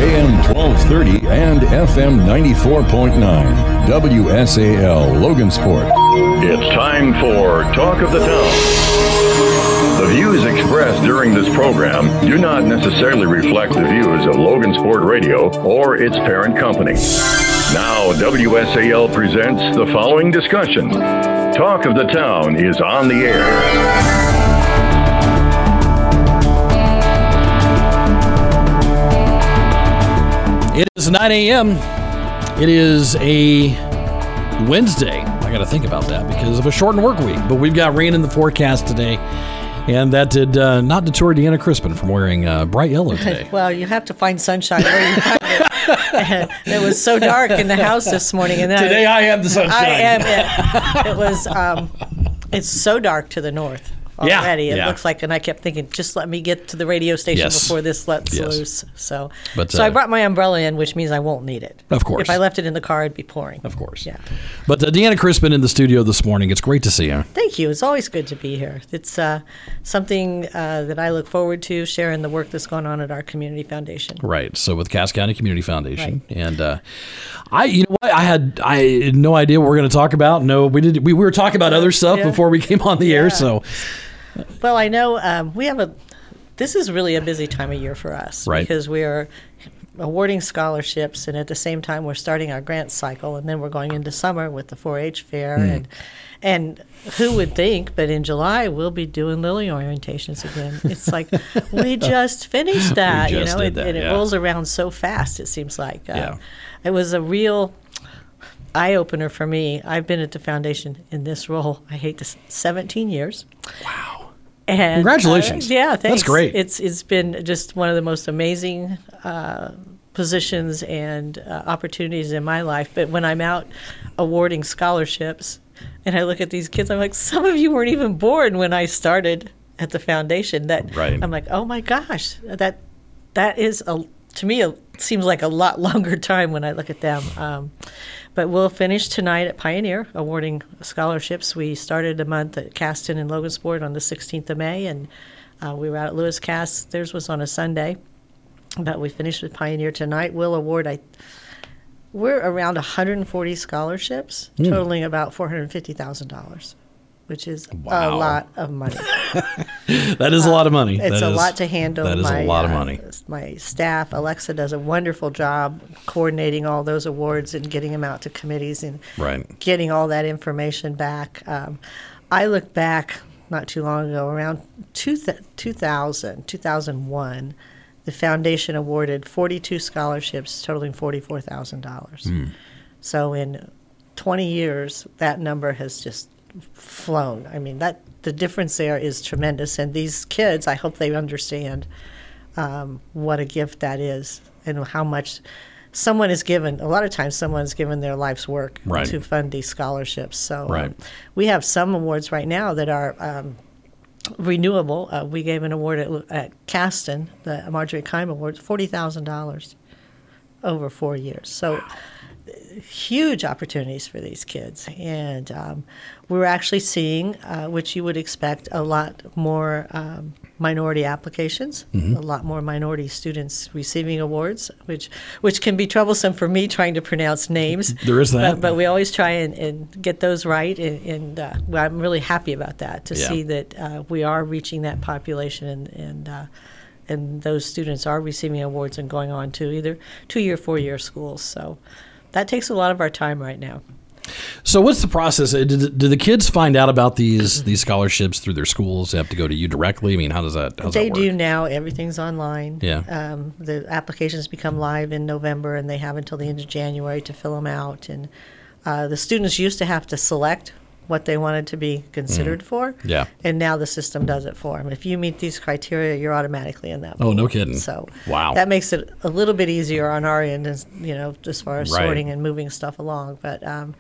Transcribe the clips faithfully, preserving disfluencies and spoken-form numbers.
M twelve thirty and F M ninety-four point nine. W S A L Logansport. It's time for Talk of the Town. The views expressed during this program do not necessarily reflect the views of Logansport Radio or its parent company. Now, W S A L presents the following discussion. Talk of the Town is on the air. It is nine a.m. It is a Wednesday. I got to think about that because of a shortened work week. But we've got rain in the forecast today. And that did uh, not deter Deanna Crispin from wearing uh, bright yellow today. Well, you have to find sunshine where you find it. It was so dark in the house this morning. And then today I, I have the sunshine. I am. It, it was. Um, it's so dark to the north already. Yeah, it yeah. looks like, and I kept thinking, just let me get to the radio station yes. before this lets yes. loose. So, but, so uh, I brought my umbrella in, which means I won't need it. Of course. If I left it in the car, it'd be pouring. Of course. Yeah. But uh, Deanna Crispin in the studio this morning. It's great to see you. Thank you. It's always good to be here. It's uh, something uh, that I look forward to, sharing the work that's going on at our community foundation. Right. So with Cass County Community Foundation, right. and uh, I, you know what, I had I had no idea what we were going to talk about. No, we did. We, we were talking about other stuff yeah. before we came on the yeah. air. So. Well, I know um, we have a. This is really a busy time of year for us, right? Because we are awarding scholarships, and at the same time, we're starting our grant cycle, and then we're going into summer with the four H fair, mm. and and who would think? But in July, we'll be doing Lily orientations again. It's like we just finished that, we just you know, did it, that, and it yeah. rolls around so fast. It seems like uh, yeah. it was a real eye opener for me. I've been at the foundation in this role. I hate this, seventeen years. Wow. And, congratulations. Uh, yeah, thanks. That's great. It's It's been just one of the most amazing uh, positions and uh, opportunities in my life. But when I'm out awarding scholarships and I look at these kids, I'm like, some of you weren't even born when I started at the foundation. That right. I'm like, oh my gosh, that that is, a, to me, it seems like a lot longer time when I look at them. Um, But we'll finish tonight at Pioneer awarding scholarships. We started a month at Caston and Logansport on the sixteenth of May, and uh, we were out at Lewis Cass. Theirs was on a Sunday, but we finished with Pioneer tonight. We'll award, I, we're around one hundred forty scholarships, mm. totaling about four hundred fifty thousand dollars, which is wow. a lot of money. That is a lot of money. Uh, it's that a is, lot to handle. That is my, a lot of uh, money. My staff, Alexa, does a wonderful job coordinating all those awards and getting them out to committees and right. getting all that information back. Um, I look back not too long ago, around two thousand, two thousand one, the foundation awarded forty-two scholarships totaling forty-four thousand dollars. Mm. So in twenty years, that number has just flown. I mean, that the difference there is tremendous. And these kids, I hope they understand um, what a gift that is and how much someone is given. A lot of times someone's given their life's work right. to fund these scholarships. So right. um, we have some awards right now that are um, renewable. Uh, we gave an award at, at Caston, the Marjorie Keim Award, forty thousand dollars over four years. So wow. huge opportunities for these kids. And um, we're actually seeing, uh, which you would expect, a lot more um, minority applications, mm-hmm. a lot more minority students receiving awards, which which can be troublesome for me trying to pronounce names. There is that. But, but we always try and, and get those right. And, and uh, well, I'm really happy about that, to yeah. see that uh, we are reaching that population and, and uh, and those students are receiving awards and going on to either two-year, four-year schools. So that takes a lot of our time right now. So what's the process? Do, do the kids find out about these these scholarships through their schools? They have to go to you directly? I mean, how does that how does They that work? do now. Everything's online. Yeah. Um, the applications become live in November, and they have until the end of January to fill them out. And uh, the students used to have to select what they wanted to be considered mm. for. Yeah. And now the system does it for them. If you meet these criteria, you're automatically in that pool. Oh, no kidding. So wow. that makes it a little bit easier on our end, as, you know, as far as right. sorting and moving stuff along. But um,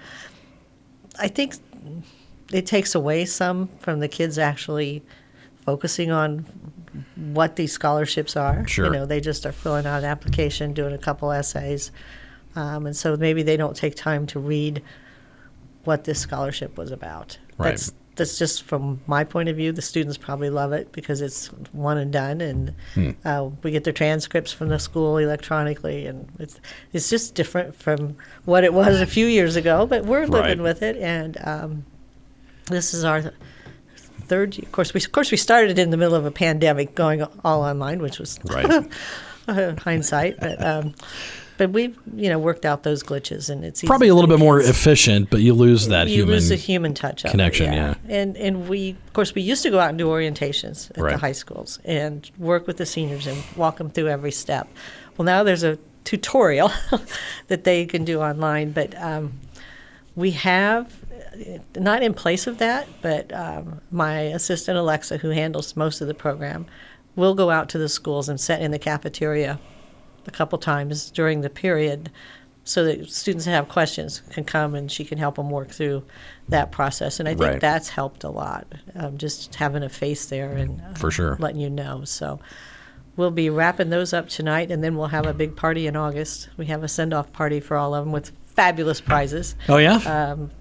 I think it takes away some from the kids actually focusing on what these scholarships are. Sure. You know, they just are filling out an application, doing a couple essays. Um, and so maybe they don't take time to read what this scholarship was about. Right. That's that's just from my point of view. The students probably love it because it's one and done, and hmm. uh, we get their transcripts from the school electronically, and it's it's just different from what it was a few years ago. But we're living right. with it, and um, this is our third year. Of course, we of course we started in the middle of a pandemic, going all online, which was right. hindsight, but. Um, But we've, you know, worked out those glitches, and it's probably a little bit more efficient, but you lose that you human lose the human touch of connection. It, yeah. yeah, and and we, of course, we used to go out and do orientations at right. the high schools and work with the seniors and walk them through every step. Well, now there's a tutorial that they can do online, but um, we have not in place of that, but um, my assistant Alexa, who handles most of the program, will go out to the schools and sit in the cafeteria a couple times during the period so that students that have questions can come and she can help them work through that process. And I think right. that's helped a lot, um, just having a face there and uh, for sure letting you know. So we'll be wrapping those up tonight, and then we'll have a big party in August. We have a send-off party for all of them with fabulous prizes. Oh, yeah? Um,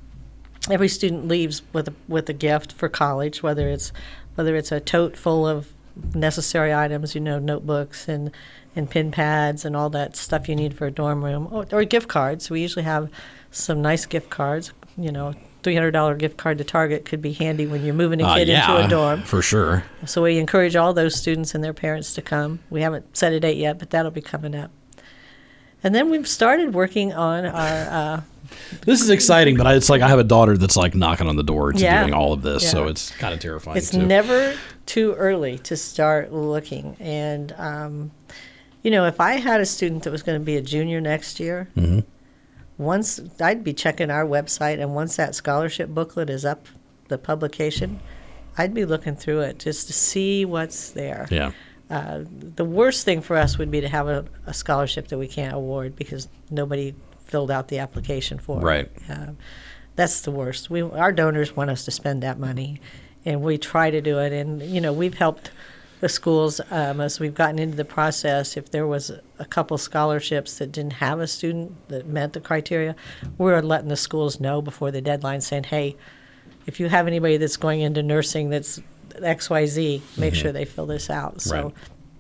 every student leaves with a, with a gift for college, whether it's whether it's a tote full of necessary items, you know, notebooks and and pen pads and all that stuff you need for a dorm room, or, or gift cards. We usually have some nice gift cards. You know, three hundred dollars gift card to Target could be handy when you're moving a uh, kid yeah, into a dorm. For sure. So we encourage all those students and their parents to come. We haven't set a date yet, but that'll be coming up. And then we've started working on our... Uh, this is exciting, but I, it's like I have a daughter that's like knocking on the door to yeah, doing all of this, yeah. so it's kind of terrifying. It's too. never too early to start looking. And... Um, You know, if I had a student that was going to be a junior next year, mm-hmm. once I'd be checking our website, and once that scholarship booklet is up, the publication, I'd be looking through it just to see what's there. Yeah. Uh, the worst thing for us would be to have a, a scholarship that we can't award because nobody filled out the application for it. Right. Uh, that's the worst. We our donors want us to spend that money, and we try to do it. And you know, we've helped the schools, um, as we've gotten into the process, if there was a couple scholarships that didn't have a student that met the criteria, we're letting the schools know before the deadline saying, hey, if you have anybody that's going into nursing that's X Y Z, make mm-hmm. sure they fill this out. So right.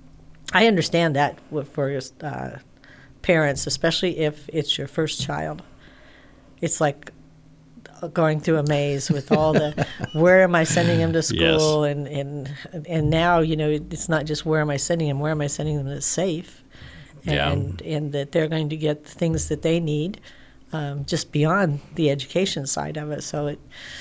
I understand that for uh, parents, especially if it's your first child. It's like going through a maze with all the where am I sending them to school, yes. and, and and now, you know, it's not just where am I sending them, where am I sending them that's safe, and yeah. and that they're going to get the things that they need, um, just beyond the education side of it. So it,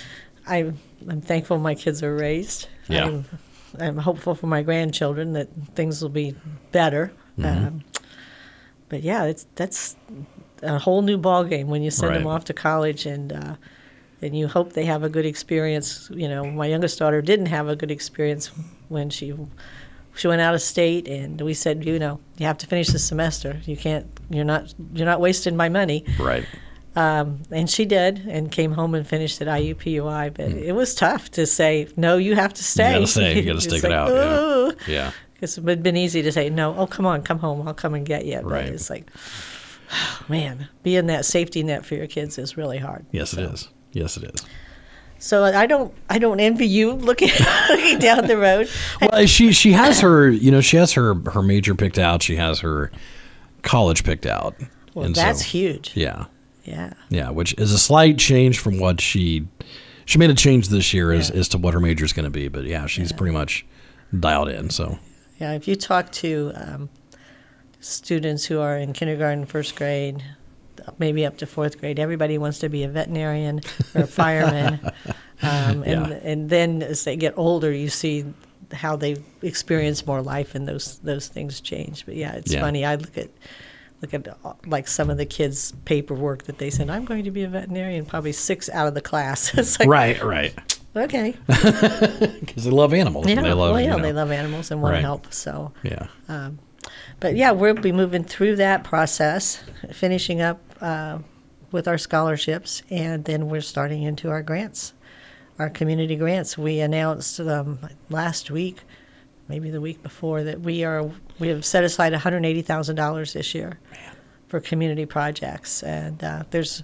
I, I'm thankful my kids are raised. Yeah. I'm, I'm hopeful for my grandchildren that things will be better. Mm-hmm. Um, but yeah, it's that's a whole new ball game when you send right. them off to college, and uh, and you hope they have a good experience. You know, my youngest daughter didn't have a good experience when she she went out of state, and we said, you know, you have to finish the semester. You can't. You're not. You're not wasting my money. Right. Um, and she did, and came home and finished at I U P U I. But mm. it was tough to say, no, you have to stay. You got to stay. You got to stick like, it out. oh. Yeah. Yeah. Because it would have been easy to say, no, oh, come on, come home. I'll come and get you. But right. it's like, oh, man, being that safety net for your kids is really hard. Yes, so. it is. Yes, it is. So I don't, I don't envy you looking looking down the road. Well, she she has her, you know, she has her her major picked out. She has her college picked out. Well, and that's so, huge. Yeah. Yeah. Yeah, which is a slight change from what she she made a change this year yeah. as as to what her major is going to be. But yeah, she's yeah. pretty much dialed in. So. Yeah, if you talk to um, students who are in kindergarten, first grade, maybe up to fourth grade, everybody wants to be a veterinarian or a fireman. um, and yeah. and then as they get older, you see how they experience more life, and those those things change. But yeah, it's yeah. funny. I look at look at like some of the kids' paperwork that they send. I'm going to be a veterinarian. Probably six out of the class. It's like, right, right. Okay. Because they love animals. Yeah, they love, well, yeah, you know. they love animals and want right. to help. So yeah. Um, but yeah, we'll be moving through that process, finishing up uh, with our scholarships, and then we're starting into our grants, our community grants. We announced um, last week, maybe the week before, that we are we have set aside one hundred eighty thousand dollars this year Man. for community projects, and uh, there's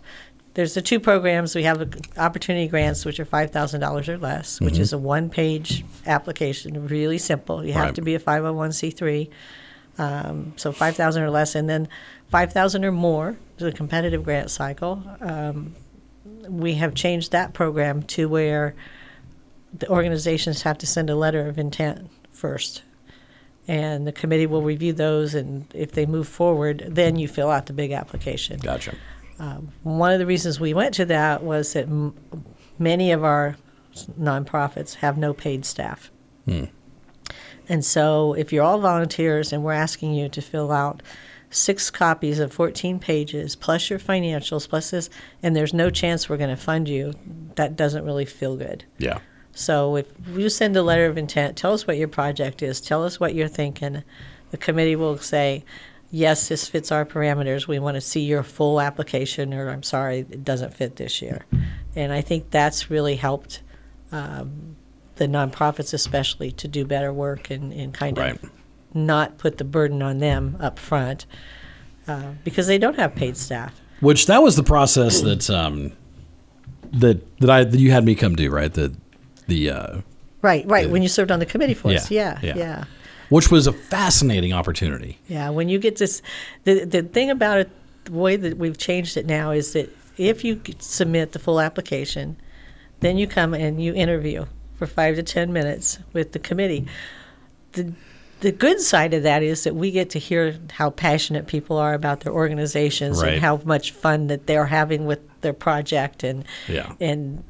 there's the two programs. We have opportunity grants, which are five thousand dollars or less, which Mm-hmm. is a one-page application, really simple. You have Right. to be a five oh one c three, um, so five thousand dollars or less, and then five thousand dollars or more is a competitive grant cycle. Um, we have changed that program to where the organizations have to send a letter of intent first. And the committee will review those, and if they move forward, then you fill out the big application. Gotcha. Um, one of the reasons we went to that was that m- many of our nonprofits have no paid staff. Hmm. And so if you're all volunteers and we're asking you to fill out six copies of fourteen pages, plus your financials, plus this, and there's no chance we're going to fund you, that doesn't really feel good. Yeah. So if you send a letter of intent, tell us what your project is, tell us what you're thinking. The committee will say, yes, this fits our parameters. We want to see your full application, or I'm sorry, it doesn't fit this year. And I think that's really helped um, the nonprofits especially to do better work and, and kind Right. of not put the burden on them up front uh, because they don't have paid staff. Which that was the process that um, that that I that you had me come do, right? The the uh, Right, right. Yeah. When you served on the committee for us. Yeah, Yeah, yeah. yeah. which was a fascinating opportunity. Yeah, when you get this, the the thing about it, the way that we've changed it now is that if you submit the full application, then you come and you interview for five to ten minutes with the committee. The the good side of that is that we get to hear how passionate people are about their organizations Right. and how much fun that they're having with their project, and Yeah. and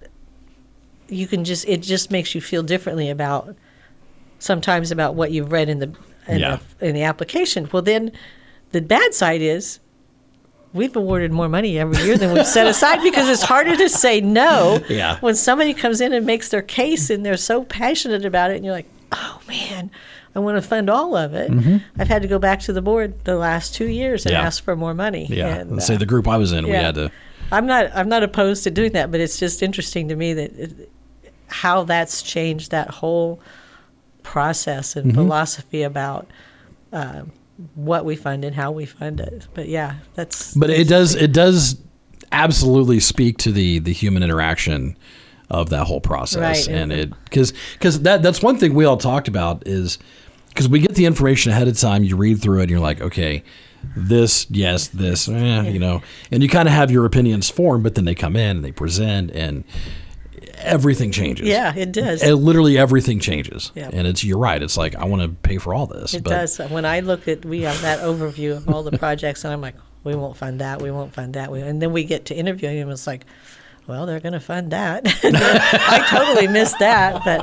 you can just it just makes you feel differently about sometimes about what you've read in the in, Yeah. the, in the application. Well, then the bad side is we've awarded more money every year than we've set aside because it's harder to say no Yeah. when somebody comes in and makes their case and they're so passionate about it, and you're like, oh man, I want to fund all of it. I've had to go back to the board the last two years and Mm-hmm. Yeah. ask for more money. Yeah. And, Let's say uh, the group I was in, we yeah. had to. I'm not. I'm not opposed to doing that, but it's just interesting to me that it, how that's changed that whole process and Mm-hmm. philosophy about um, what we fund and how we fund it. But yeah, that's. But it does it does absolutely speak to the the human interaction of that whole process, Right, and and- it because because that that's one thing we all talked about is because we get the information ahead of time, you read through it, and you're like, okay, this yes, this, eh, you know, and you kind of have your opinions formed, but then they come in and they present, and everything changes. Yeah, it does. And literally everything changes, Yep. and it's you're right. It's like I want to pay for all this. It but does. When I look at, we have that overview of all the projects, and I'm like, we won't fund that, we won't fund that. We, and then we get to interviewing them, it's like, well, they're going to fund that. I totally missed that. But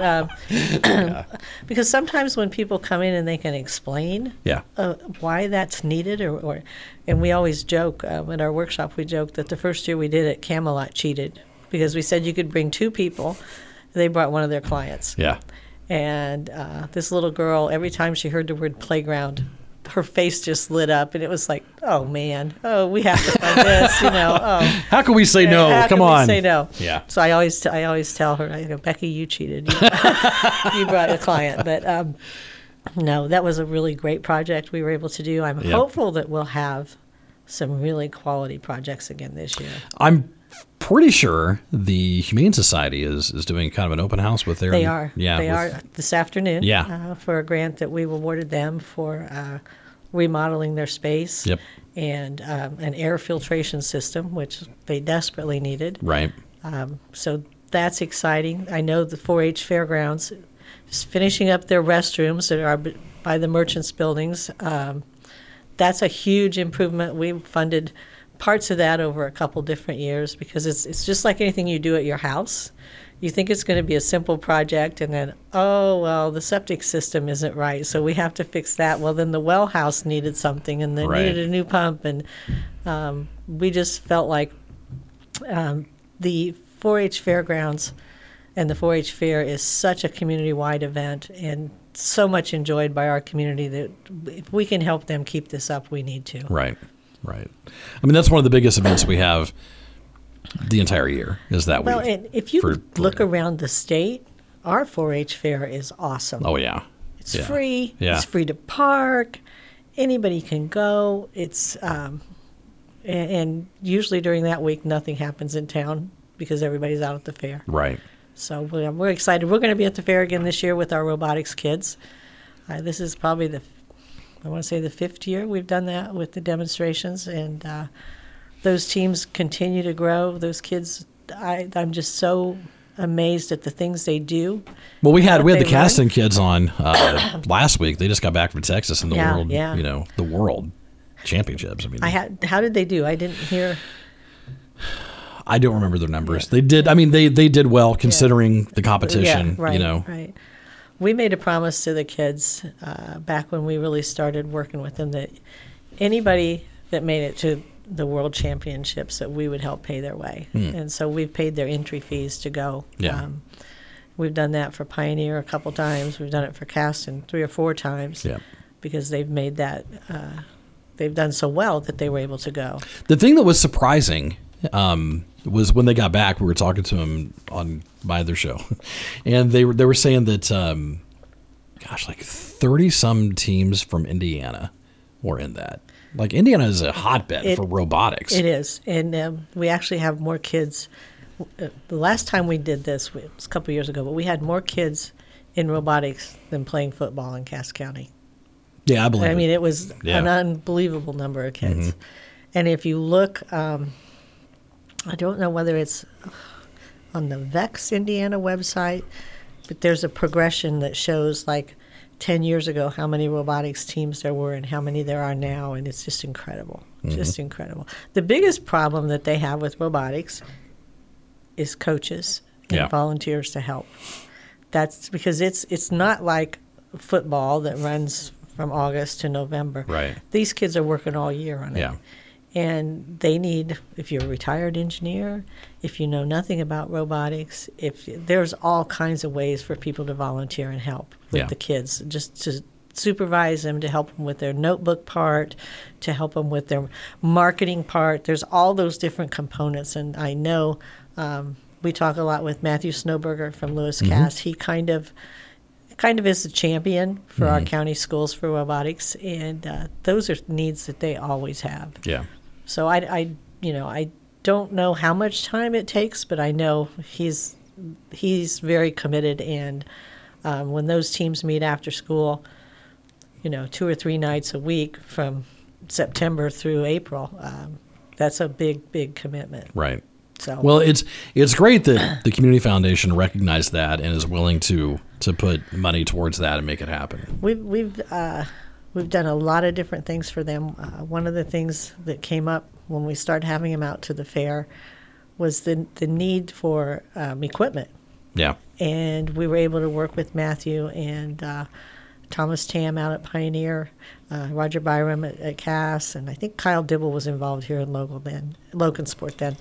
um, because sometimes when people come in and they can explain Yeah. uh, why that's needed, or, or and we always joke uh, at our workshop, we joke that the first year we did it, Camelot cheated because we said you could bring two people. They brought one of their clients. Yeah. And uh, this little girl, every time she heard the word playground, her face just lit up, and it was like, oh man, oh we have to fund this, you know. Oh, How can we say no? how Come can we on. say no. Yeah. So I always, t- I always tell her, I go, Becky, you cheated. You, you brought a client, but um, no, that was a really great project we were able to do. I'm Yep. hopeful that we'll have some really quality projects again this year. I'm pretty sure the Humane Society is, is doing kind of an open house with their. They are. Yeah. They with- are this afternoon. Yeah. Uh, for a grant that we've awarded them for uh, remodeling their space. Yep. And um, an air filtration system, which they desperately needed. Right. Um, so that's exciting. I know the four H Fairgrounds is finishing up their restrooms that are b- by the merchants' buildings. Um, that's a huge improvement. We've funded parts of that over a couple different years because it's it's just like anything you do at your house. You think it's going to be a simple project, and then, oh, well, the septic system isn't right, so we have to fix that. Well, then the well house needed something, and they Right. needed a new pump, and um, we just felt like um, the four H Fairgrounds and the four H Fair is such a community-wide event and so much enjoyed by our community that if we can help them keep this up, we need to. Right. Right. I mean, that's one of the biggest events we have the entire year is that Well, week. and if you for- look around the state, our four H Fair is awesome. Oh, yeah. It's yeah. free. Yeah. It's free to park. Anybody can go. It's um, And, and usually during that week, nothing happens in town because everybody's out at the fair. Right. So we're, we're excited. We're going to be at the fair again this year with our robotics kids. Uh, this is probably the, I want to say the fifth year we've done that with the demonstrations, and uh, those teams continue to grow. Those kids, I, I'm just so amazed at the things they do. Well, we had we had the learn. casting kids on uh, last week. They just got back from Texas in the Yeah, world, yeah. you know, the world championships. I mean, I had. How did they do? I didn't hear. I don't remember their numbers. They did. I mean, they they did well considering the competition. Yeah, right, you know, right. We made a promise to the kids uh, back when we really started working with them that anybody that made it to the World Championships that we would help pay their way, Hmm. and so we've paid their entry fees to go. Yeah. Um, we've done that for Pioneer a couple times. We've done it for Caston three or four times. Yeah. Because they've made that. Uh, they've done so well that they were able to go. The thing that was surprising um, was when they got back. We were talking to them on my other show, and they were they were saying that, um, gosh, like thirty some teams from Indiana were in that. Like Indiana is a hotbed It- for robotics. It is, and um, we actually have more kids. Uh, the last time we did this it was a couple years ago, but we had more kids in robotics than playing football in Cass County. Yeah, I believe. I it. mean, it was Yeah. an unbelievable number of kids. Mm-hmm. And if you look, um, I don't know whether it's on the VEX Indiana website, but there's a progression that shows like ten years ago how many robotics teams there were and how many there are now, and it's just incredible. Mm-hmm. Just incredible. The biggest problem that they have with robotics is coaches and Yeah. volunteers to help. That's because it's it's not like football that runs from August to November. Right. These kids are working all year on it. Yeah. And they need, if you're a retired engineer, if you know nothing about robotics, if there's all kinds of ways for people to volunteer and help with Yeah. the kids, just to supervise them, to help them with their notebook part, to help them with their marketing part. There's all those different components, and I know um, we talk a lot with Matthew Snowberger from Lewis Mm-hmm. Cass. He kind of kind of is the champion for our county schools for robotics, and uh, those are needs that they always have. Yeah. So I, I, you know, I don't know how much time it takes, but I know he's he's very committed. And um, when those teams meet after school, you know, two or three nights a week from September through April, um, that's a big, big commitment. Right. So Well, it's it's great that the Community Foundation recognized that and is willing to to put money towards that and make it happen. We've we've uh, we've done a lot of different things for them. Uh, one of the things that came up when we started having them out to the fair was the the need for um, equipment, Yeah. and we were able to work with Matthew and uh, Thomas Tam out at Pioneer, uh, Roger Byram at, at Cass, and I think Kyle Dibble was involved here in Logan then, Logansport then,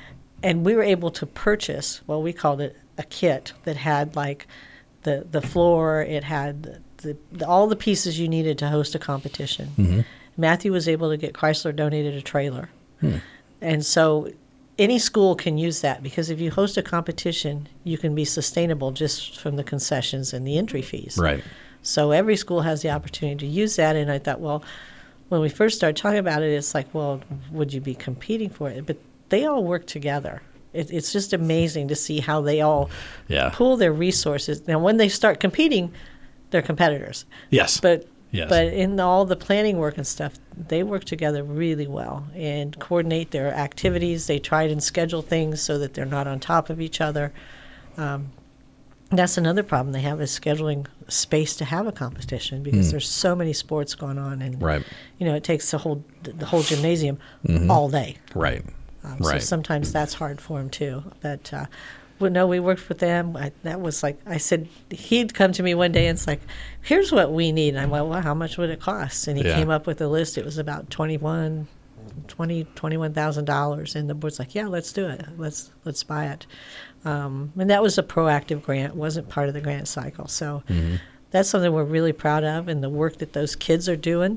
and we were able to purchase, well, we called it a kit that had like the the floor, it had the, the, all the pieces you needed to host a competition. Mm-hmm. Matthew was able to get Chrysler donated a trailer. Hmm. And so any school can use that, because if you host a competition, you can be sustainable just from the concessions and the entry fees. Right. So every school has the opportunity to use that. And I thought, well, when we first started talking about it, it's like, well, would you be competing for it? But they all work together. It, it's just amazing to see how they all Yeah. pool their resources. Now, when they start competing, they're competitors. Yes. But Yes. but in all the planning work and stuff, they work together really well and coordinate their activities. They try and schedule things so that they're not on top of each other. Um, that's another problem they have, is scheduling space to have a competition, because there's so many sports going on, and Right. you know, it takes the whole the whole gymnasium all day. Right. Um, Right. So sometimes that's hard for them too. But uh, well, no, we worked with them. I, that was like, I said, he'd come to me one day and it's like, here's what we need. And I went, well, how much would it cost? And he Yeah. came up with a list. It was about twenty-one, twenty, twenty-one thousand dollars. And the board's like, yeah, let's do it. Let's let's buy it. Um, and that was a proactive grant. It wasn't part of the grant cycle. So that's something we're really proud of, and the work that those kids are doing.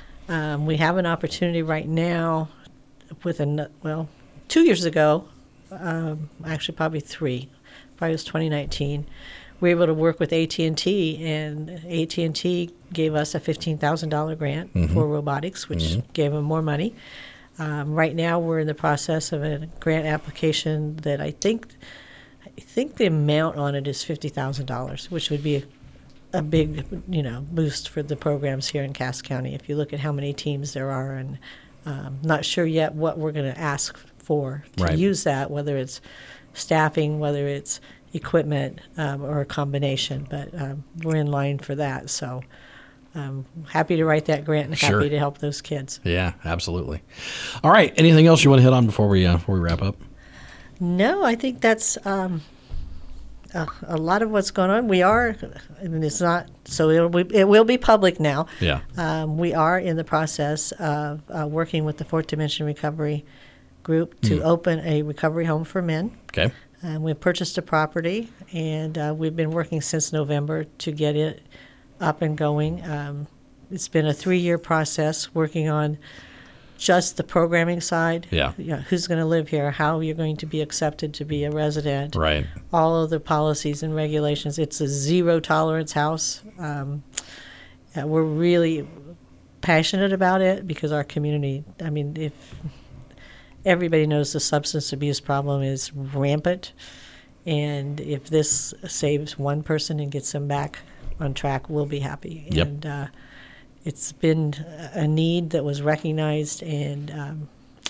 Um, we have an opportunity right now with a, well, two years ago, um, actually probably three, probably it was twenty nineteen, we were able to work with A T and T, and A T and T gave us a fifteen thousand dollars grant for robotics, which gave them more money. Um, right now, we're in the process of a grant application that I think, I think the amount on it is fifty thousand dollars, which would be a, a big, you know, boost for the programs here in Cass County. If you look at how many teams there are, and um, not sure yet what we're going to ask for to Right. use that, whether it's staffing, whether it's equipment, um, or a combination. But um, we're in line for that, so. I'm happy to write that grant and Sure. happy to help those kids. Yeah, absolutely. All right. Anything else you want to hit on before we uh, before we wrap up? No, I think that's um, a, a lot of what's going on. We are, I mean, it's not, so it'll be, it will be public now. Yeah. Um, we are in the process of uh, working with the Fourth Dimension Recovery Group to open a recovery home for men. Okay. Um, we purchased a property, and uh, we've been working since November to get it up and going. Um, it's been a three-year process working on just the programming side. Yeah. You know, who's going to live here, how you're going to be accepted to be a resident. Right. All of the policies and regulations. It's a zero-tolerance house. Um, uh, we're really passionate about it because our community, I mean, if everybody knows the substance abuse problem is rampant, and if this saves one person and gets them back on track, we'll be happy. Yep. And uh, it's been a need that was recognized, and um,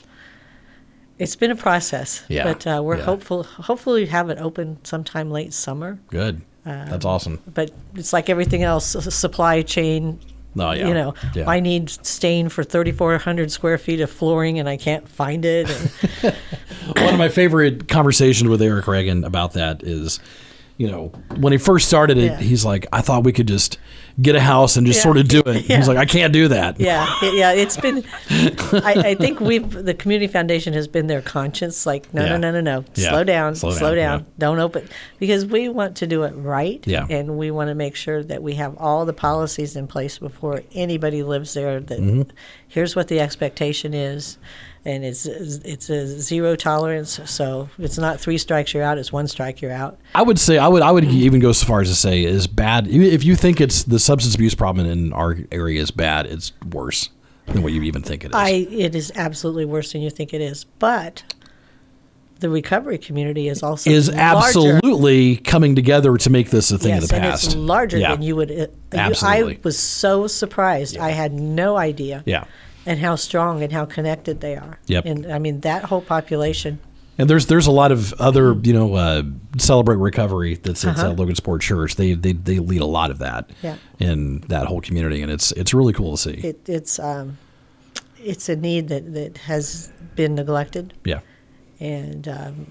it's been a process. Yeah. But uh, we're Yeah. hopeful. Hopefully, we have it open sometime late summer. Good. That's awesome. But it's like everything else, s- supply chain. Oh, yeah. You know, Yeah. I need stain for thirty-four hundred square feet of flooring, and I can't find it. And One of my favorite conversations with Eric Reagan about that is, you know, when he first started it, Yeah. he's like, I thought we could just get a house and just Yeah. sort of do it. Yeah. He's like, I can't do that. Yeah, it- yeah, it's been. I, I think we've the community foundation has been their conscience. Like, no, Yeah. no, no, no, no, Yeah. slow down, Slow slow, down, down, yeah. don't open, because we want to do it right. Yeah. and we want to make sure that we have all the policies in place before anybody lives there. That Mm-hmm. here's what the expectation is, and it's it's a zero tolerance. So it's not three strikes you're out; it's one strike you're out. I would say I would I would even go so far as to say is bad. If you think it's the substance abuse problem in our area is bad, it's worse than what you even think it is. I it is absolutely worse than you think it is, but the recovery community is also is larger. absolutely coming together to make this a thing yes, of the and past. it's larger Yeah. than you would. Uh, you- Absolutely. I was so surprised. I had no idea. Yeah. And how strong and how connected they are. Yep. And I mean that whole population. And there's there's a lot of other, you know, uh, Celebrate Recovery that's at Uh-huh. uh, Logan Sport Church. They, they they lead a lot of that Yeah. in that whole community, and it's it's really cool to see. It, it's um, it's a need that, that has been neglected. yeah. And um,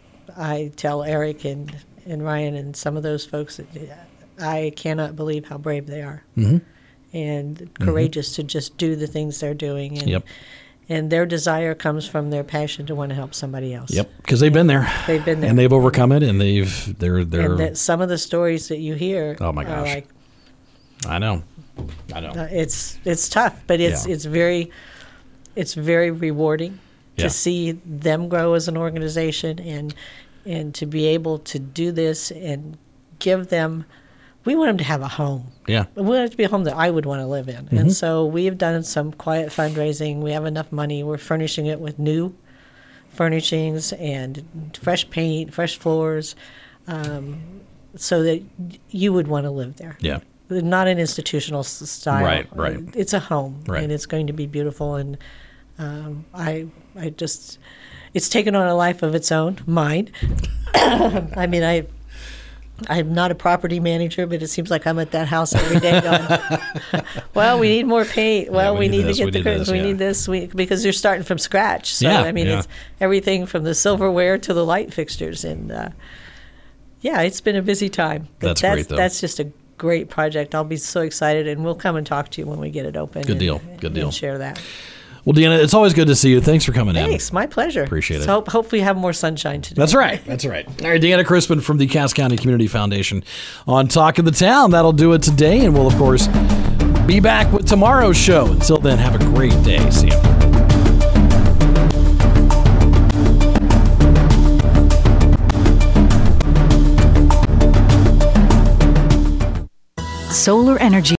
I tell Eric and, and Ryan and some of those folks that I cannot believe how brave they are. Mm-hmm. And courageous to just do the things they're doing. And, Yep. and their desire comes from their passion to want to help somebody else. Yep. Because they've been there. They've been there. And they've overcome it, and they've they're they're. And that some of the stories that you hear Oh, my are gosh. like, I know. I know. uh, it's it's tough, but it's Yeah. it's very it's very rewarding Yeah. to see them grow as an organization, and and to be able to do this and give them. We want them to have a home. Yeah. We want it to be a home that I would want to live in. Mm-hmm. And so we've done some quiet fundraising. We have enough money. We're furnishing it with new furnishings and fresh paint, fresh floors, um, so that you would want to live there. Yeah. Not an institutional s- style. Right, right. It's a home, Right. and it's going to be beautiful. And um, I, I just, it's taken on a life of its own, mine. I mean, I. I'm not a property manager, but it seems like I'm at that house every day going, well, we need more paint. Well, we we, need need this, to we get the need curtains. this, We yeah. need this. We, because you're starting from scratch. So, Yeah, I mean, yeah. it's everything from the silverware to the light fixtures. And, uh, yeah, it's been a busy time. But That's that's great, though. That's just a great project. I'll be so excited, and we'll come and talk to you when we get it open. Good and- deal, good deal. And share that. Well, Deanna, it's always good to see you. Thanks for coming in. Thanks. My pleasure. Appreciate it. So hope, hopefully have more sunshine today. That's right. That's right. All right, Deanna Crispin from the Cass County Community Foundation on Talk of the Town. That'll do it today, and we'll, of course, be back with tomorrow's show. Until then, have a great day. See you. Solar energy